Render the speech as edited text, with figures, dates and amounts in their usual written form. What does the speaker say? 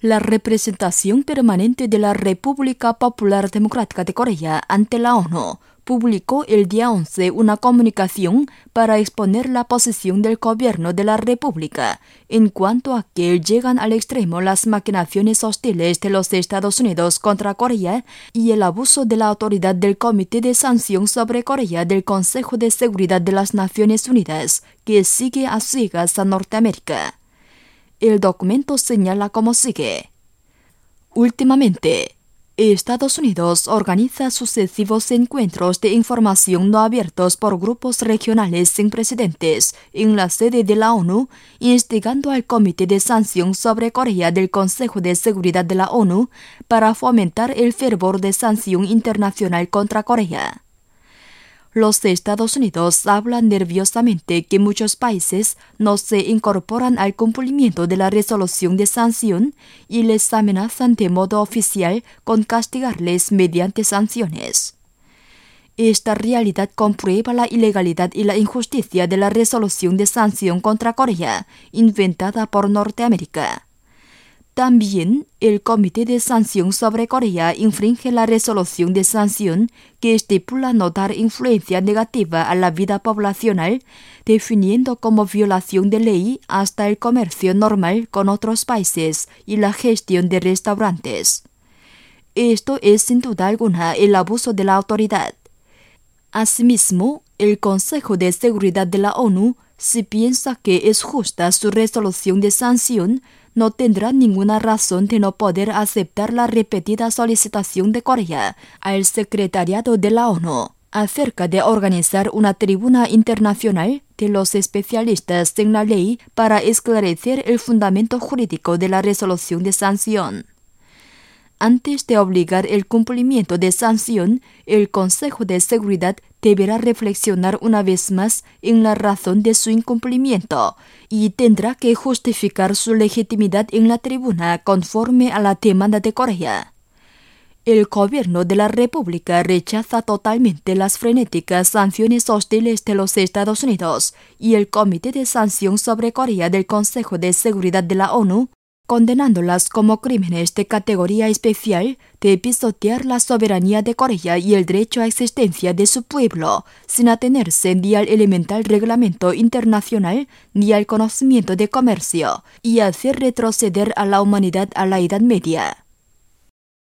La representación permanente de la República Popular Democrática de Corea ante la ONU publicó el día 11 una comunicación para exponer la posición del gobierno de la República en cuanto a que llegan al extremo las maquinaciones hostiles de los Estados Unidos contra Corea y el abuso de la autoridad del Comité de Sanción sobre Corea del Consejo de Seguridad de las Naciones Unidas, que sigue a ciegas a Norteamérica. El documento señala como sigue. Últimamente, Estados Unidos organiza sucesivos encuentros de información no abiertos por grupos regionales sin precedentes en la sede de la ONU, instigando al Comité de Sanción sobre Corea del Consejo de Seguridad de la ONU para fomentar el fervor de sanción internacional contra Corea. Los Estados Unidos hablan nerviosamente que muchos países no se incorporan al cumplimiento de la resolución de sanción y les amenazan de modo oficial con castigarles mediante sanciones. Esta realidad comprueba la ilegalidad y la injusticia de la resolución de sanción contra Corea, inventada por Norteamérica. También, el Comité de Sanción sobre Corea infringe la resolución de sanción que estipula no dar influencia negativa a la vida poblacional, definiendo como violación de ley hasta el comercio normal con otros países y la gestión de restaurantes. Esto es sin duda alguna el abuso de la autoridad. Asimismo, el Consejo de Seguridad de la ONU, si piensa que es justa su resolución de sanción, no tendrá ninguna razón de no poder aceptar la repetida solicitación de Corea al Secretariado de la ONU acerca de organizar una tribuna internacional de los especialistas en la ley para esclarecer el fundamento jurídico de la resolución de sanción. Antes de obligar el cumplimiento de sanción, el Consejo de Seguridad deberá reflexionar una vez más en la razón de su incumplimiento y tendrá que justificar su legitimidad en la tribuna conforme a la demanda de Corea. El gobierno de la República rechaza totalmente las frenéticas sanciones hostiles de los Estados Unidos y el Comité de Sanción sobre Corea del Consejo de Seguridad de la ONU, condenándolas como crímenes de categoría especial de pisotear la soberanía de Corea y el derecho a existencia de su pueblo, sin atenerse ni al elemental reglamento internacional ni al conocimiento de comercio, y hacer retroceder a la humanidad a la Edad Media.